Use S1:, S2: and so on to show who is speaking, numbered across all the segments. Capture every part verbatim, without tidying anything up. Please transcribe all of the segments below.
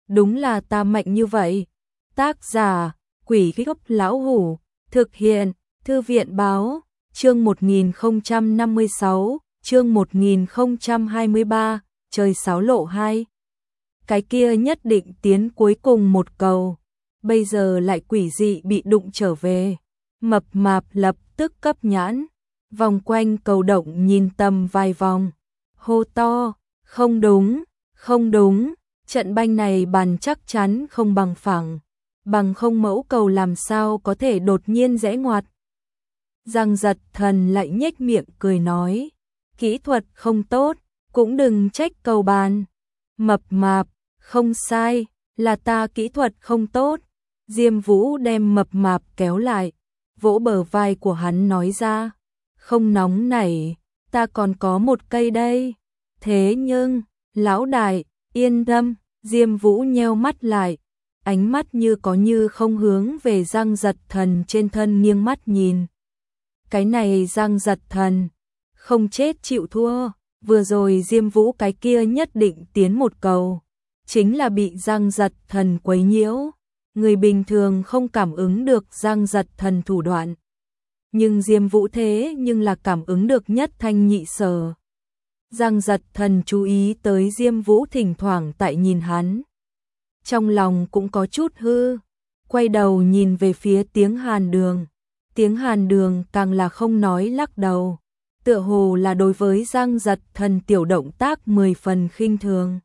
S1: đúng là ta mạnh như vậy. Tác giả, Quỷ Gốc Lão Hủ, thực hiện, Thư viện Báo, chương một nghìn không trăm năm mươi sáu, chương một nghìn không trăm hai mươi ba, trời sáo lộ hai. Cái kia nhất định tiến cuối cùng một cầu, bây giờ lại quỷ dị bị đụng trở về. Mập mạp lập tức cấp nhãn, vòng quanh cầu động nhìn tầm vài vòng, hô to, không đúng, không đúng, trận banh này bàn chắc chắn không bằng phẳng, bằng không mẫu cầu làm sao có thể đột nhiên rẽ ngoặt. Giang Giật Thần lại nhếch miệng cười nói, kỹ thuật không tốt, cũng đừng trách cầu bàn. Mập mạp, không sai, là ta kỹ thuật không tốt. Diêm Vũ đem mập mạp kéo lại, vỗ bờ vai của hắn nói ra, không nóng nảy, ta còn có một cây đây. Thế nhưng, lão đại, yên tâm, Diêm Vũ nheo mắt lại, ánh mắt như có như không hướng về Giang Giật Thần trên thân nghiêng mắt nhìn. Cái này Giang Giật Thần, không chết chịu thua, vừa rồi Diêm Vũ cái kia nhất định tiến một cầu, chính là bị Giang Giật Thần quấy nhiễu. Người bình thường không cảm ứng được Giang Giật Thần thủ đoạn, nhưng Diêm Vũ thế nhưng là cảm ứng được nhất thanh nhị sở. Giang Giật Thần chú ý tới Diêm Vũ thỉnh thoảng tại nhìn hắn, trong lòng cũng có chút hư, quay đầu nhìn về phía Tiếng Hàn Đường. Tiếng Hàn Đường càng là không nói lắc đầu, tựa hồ là đối với Giang Giật Thần tiểu động tác mười phần khinh thường.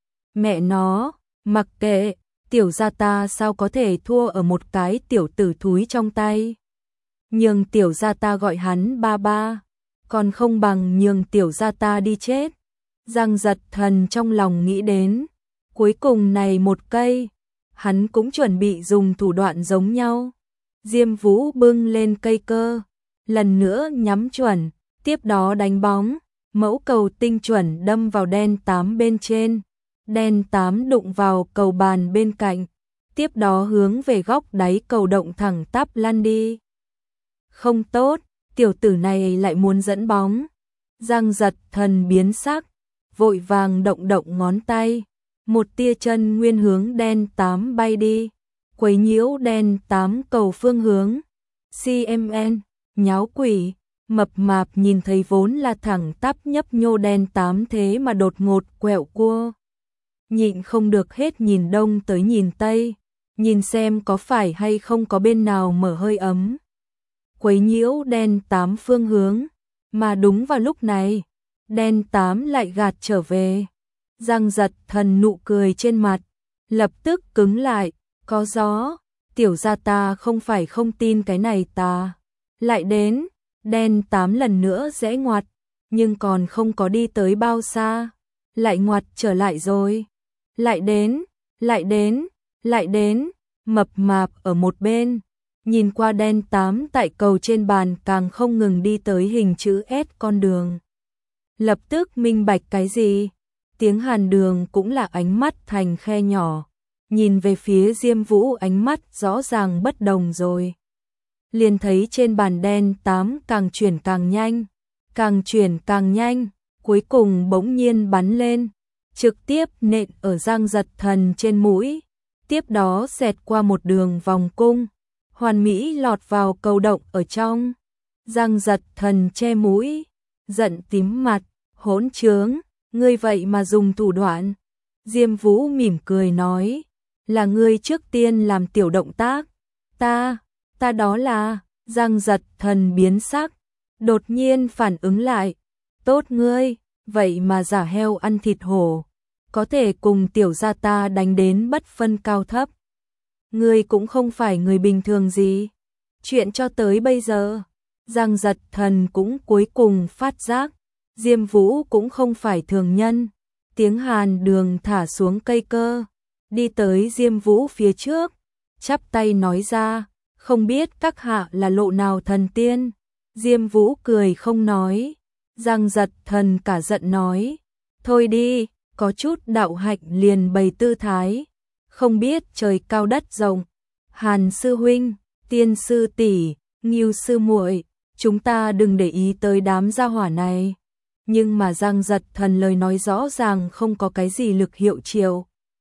S1: Mẹ nó, mặc kệ, tiểu gia ta sao có thể thua ở một cái tiểu tử thúi trong tay. Nhường tiểu gia ta gọi hắn ba ba, còn không bằng nhường tiểu gia ta đi chết. Giang Giật Thần trong lòng nghĩ đến, cuối cùng này một cây, hắn cũng chuẩn bị dùng thủ đoạn giống nhau. Diêm Vũ bưng lên cây cơ, lần nữa nhắm chuẩn, tiếp đó đánh bóng, mẫu cầu tinh chuẩn đâm vào đen tám bên trên. Đen tám đụng vào cầu bàn bên cạnh, tiếp đó hướng về góc đáy cầu động thẳng tắp lăn đi. Không tốt, tiểu tử này lại muốn dẫn bóng. Giang Giật Thần biến sắc, vội vàng động động ngón tay, một tia chân nguyên hướng đen tám bay đi, quấy nhiễu đen tám cầu phương hướng. xê em en, nháo quỷ, mập mạp nhìn thấy vốn là thẳng tắp nhấp nhô đen tám thế mà đột ngột quẹo cua. Nhịn không được hết nhìn đông tới nhìn tây, nhìn xem có phải hay không có bên nào mở hơi ấm. Quấy nhiễu đen tám phương hướng, mà đúng vào lúc này, đen tám lại gạt trở về. Giang Giật Thần nụ cười trên mặt, lập tức cứng lại, có gió, tiểu gia ta không phải không tin cái này ta. Lại đến, đen tám lần nữa rẽ ngoặt, nhưng còn không có đi tới bao xa, lại ngoặt trở lại rồi. Lại đến, lại đến, lại đến, mập mạp ở một bên, nhìn qua đen tám tại cầu trên bàn càng không ngừng đi tới hình chữ S con đường. Lập tức minh bạch cái gì? Tiếng Hàn Đường cũng là ánh mắt thành khe nhỏ, nhìn về phía Diêm Vũ ánh mắt rõ ràng bất đồng rồi. Liền thấy trên bàn đen tám càng chuyển càng nhanh, càng chuyển càng nhanh, cuối cùng bỗng nhiên bắn lên, trực tiếp nện ở Giang Giật Thần trên mũi, tiếp đó xẹt qua một đường vòng cung, hoàn mỹ lọt vào cầu động ở trong. Giang Giật Thần che mũi, giận tím mặt, hỗn trướng, ngươi vậy mà dùng thủ đoạn. Diêm Vũ mỉm cười nói, là ngươi trước tiên làm tiểu động tác, ta, ta đó là. Giang Giật Thần biến sắc, đột nhiên phản ứng lại, tốt ngươi, vậy mà giả heo ăn thịt hổ, có thể cùng tiểu gia ta đánh đến bất phân cao thấp. Ngươi cũng không phải người bình thường gì. Chuyện cho tới bây giờ, Giang Giật Thần cũng cuối cùng phát giác, Diêm Vũ cũng không phải thường nhân. Tiếng Hàn Đường thả xuống cây cơ, đi tới Diêm Vũ phía trước, chắp tay nói ra, không biết các hạ là lộ nào thần tiên. Diêm Vũ cười không nói. Giang Giật Thần cả giận nói, thôi đi, có chút đạo hạnh liền bày tư thái, không biết trời cao đất rộng. Hàn sư huynh, Tiên sư tỷ, Ngưu sư muội, chúng ta đừng để ý tới đám gia hỏa này. Nhưng mà Giang Giật Thần lời nói rõ ràng không có cái gì lực hiệu triệu.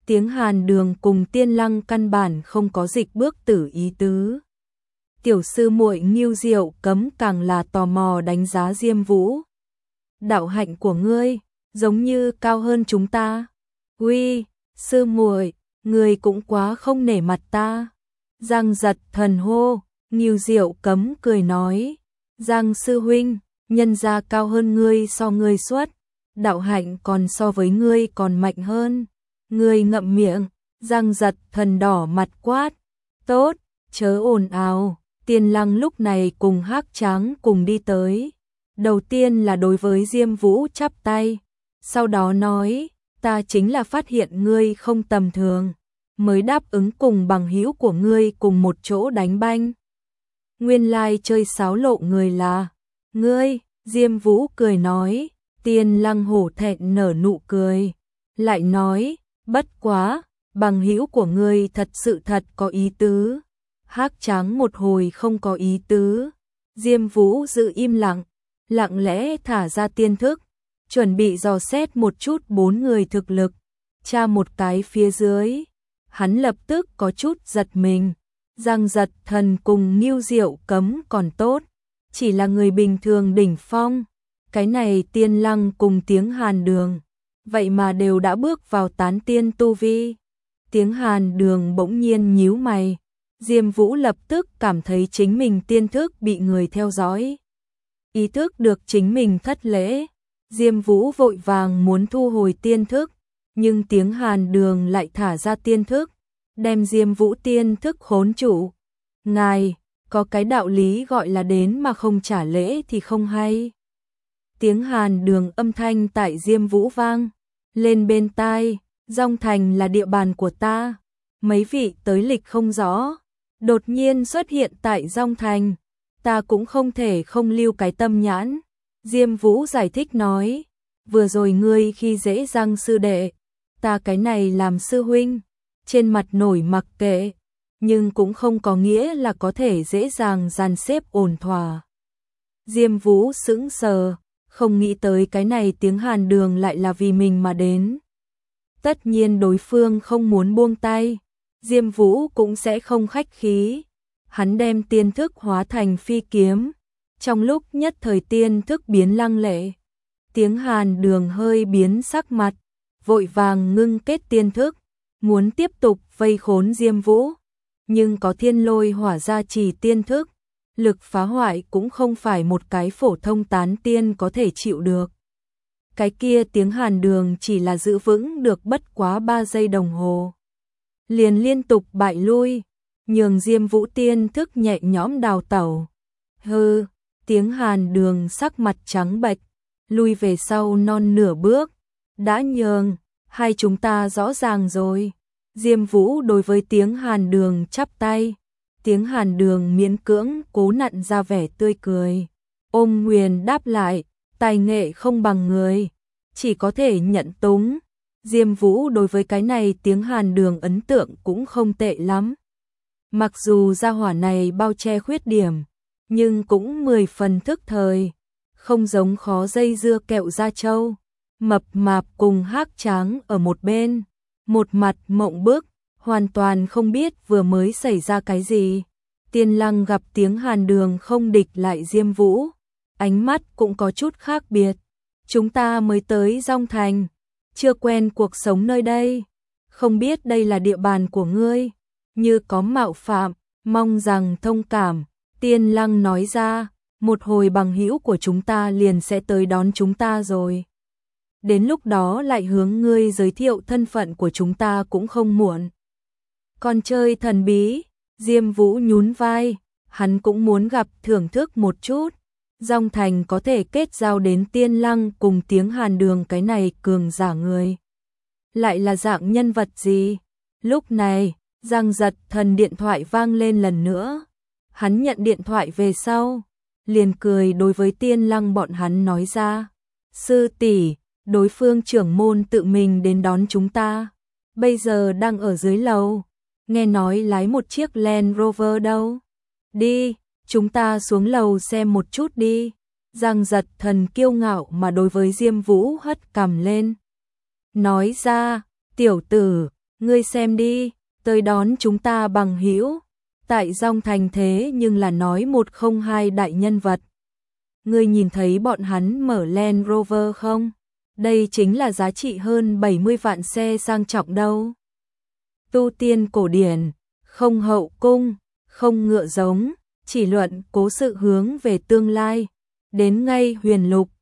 S1: Tiếng Hàn Đường cùng Tiên Lăng căn bản không có dịch bước tử ý tứ. Tiểu sư muội Ngưu Diệu Cấm càng là tò mò đánh giá Diêm Vũ. Đạo hạnh của ngươi, giống như cao hơn chúng ta. Uy, sư muội, ngươi cũng quá không nể mặt ta. Giang Giật Thần hô, Ngưu Diệu Cấm cười nói. Giang sư huynh, nhân gia cao hơn ngươi so ngươi xuất. Đạo hạnh còn so với ngươi còn mạnh hơn. Ngươi ngậm miệng, Giang Giật Thần đỏ mặt quát. Tốt, chớ ồn ào. Tiên Lăng lúc này cùng Hắc Tráng cùng đi tới. Đầu tiên là đối với Diêm Vũ chắp tay. Sau đó nói, ta chính là phát hiện ngươi không tầm thường. Mới đáp ứng cùng bằng hữu của ngươi cùng một chỗ đánh banh. Nguyên lai chơi sáo lộ người là ngươi. Diêm Vũ cười nói. Tiên Lăng hổ thẹn nở nụ cười. Lại nói, bất quá, bằng hữu của ngươi thật sự thật có ý tứ. Hắc Tráng một hồi không có ý tứ. Diêm Vũ giữ im lặng, lặng lẽ thả ra tiên thức, chuẩn bị dò xét một chút bốn người thực lực. Tra một cái phía dưới, hắn lập tức có chút giật mình. Giang Giật Thần cùng Ngưu Diệu Cấm còn tốt, chỉ là người bình thường đỉnh phong. Cái này Tiên Lăng cùng Tiếng Hàn Đường, vậy mà đều đã bước vào tán tiên tu vi. Tiếng Hàn Đường bỗng nhiên nhíu mày. Diêm Vũ lập tức cảm thấy chính mình tiên thức bị người theo dõi. Ý thức được chính mình thất lễ. Diêm Vũ vội vàng muốn thu hồi tiên thức, nhưng Tiếng Hàn Đường lại thả ra tiên thức, đem Diêm Vũ tiên thức khốn trụ. Ngài, có cái đạo lý gọi là đến mà không trả lễ thì không hay. Tiếng Hàn Đường âm thanh tại Diêm Vũ vang lên bên tai. Dong Thành là địa bàn của ta. Mấy vị tới lịch không rõ, đột nhiên xuất hiện tại Dong Thành, ta cũng không thể không lưu cái tâm nhãn. Diêm Vũ giải thích nói, vừa rồi ngươi khi dễ Giang sư đệ, ta cái này làm sư huynh, trên mặt nổi mặc kệ, nhưng cũng không có nghĩa là có thể dễ dàng dàn xếp ổn thỏa. Diêm Vũ sững sờ, không nghĩ tới cái này Tiếng Hàn Đường lại là vì mình mà đến. Tất nhiên đối phương không muốn buông tay, Diêm Vũ cũng sẽ không khách khí. Hắn đem tiên thức hóa thành phi kiếm, trong lúc nhất thời tiên thức biến lăng lệ. Tiếng Hàn Đường hơi biến sắc mặt, vội vàng ngưng kết tiên thức, muốn tiếp tục vây khốn Diêm Vũ, nhưng có thiên lôi hỏa gia trì tiên thức, lực phá hoại cũng không phải một cái phổ thông tán tiên có thể chịu được. Cái kia Tiếng Hàn Đường chỉ là giữ vững được bất quá ba giây đồng hồ, liền liên tục bại lui, nhường Diêm Vũ tiên thức nhẹ nhõm đào tẩu. Hừ, Tiếng Hàn Đường sắc mặt trắng bệch, lui về sau non nửa bước. Đã nhường, hai chúng ta rõ ràng rồi. Diêm Vũ đối với Tiếng Hàn Đường chắp tay. Tiếng Hàn Đường miễn cưỡng cố nặn ra vẻ tươi cười. Ôm Nguyền đáp lại, tài nghệ không bằng người, chỉ có thể nhận túng. Diêm Vũ đối với cái này Tiếng Hàn Đường ấn tượng cũng không tệ lắm. Mặc dù gia hỏa này bao che khuyết điểm, nhưng cũng mười phần thức thời, không giống khó dây dưa kẹo da trâu. Mập mạp cùng Hắc Tráng ở một bên, một mặt mộng bức, hoàn toàn không biết vừa mới xảy ra cái gì. Tiên Lăng gặp Tiếng Hàn Đường không địch lại Diêm Vũ, ánh mắt cũng có chút khác biệt. Chúng ta mới tới Dong Thành, chưa quen cuộc sống nơi đây, không biết đây là địa bàn của ngươi, như có mạo phạm, mong rằng thông cảm. Tiên Lăng nói ra, một hồi bằng hữu của chúng ta liền sẽ tới đón chúng ta rồi. Đến lúc đó lại hướng ngươi giới thiệu thân phận của chúng ta cũng không muộn. Còn chơi thần bí, Diêm Vũ nhún vai, hắn cũng muốn gặp thưởng thức một chút. Dong Thành có thể kết giao đến Tiên Lăng cùng Tiếng Hàn Đường cái này cường giả người, lại là dạng nhân vật gì? Lúc này, Giang Giật Thần điện thoại vang lên lần nữa. Hắn nhận điện thoại về sau, liền cười đối với Tiên Lăng bọn hắn nói ra, sư tỷ, đối phương trưởng môn tự mình đến đón chúng ta, bây giờ đang ở dưới lầu, nghe nói lái một chiếc Land Rover đâu. Đi, chúng ta xuống lầu xem một chút đi. Giang Giật Thần kiêu ngạo mà đối với Diêm Vũ hất cằm lên, nói ra, tiểu tử, Ngươi xem đi, tới đón chúng ta bằng hữu, tại Dòng Thành thế nhưng là nói một không hai đại nhân vật. Ngươi nhìn thấy bọn hắn mở Land Rover không? Đây chính là giá trị hơn bảy mươi vạn xe sang trọng đâu. Tu tiên cổ điển, không hậu cung, không ngựa giống, chỉ luận cố sự hướng về tương lai. Đến ngay Huyền Lục,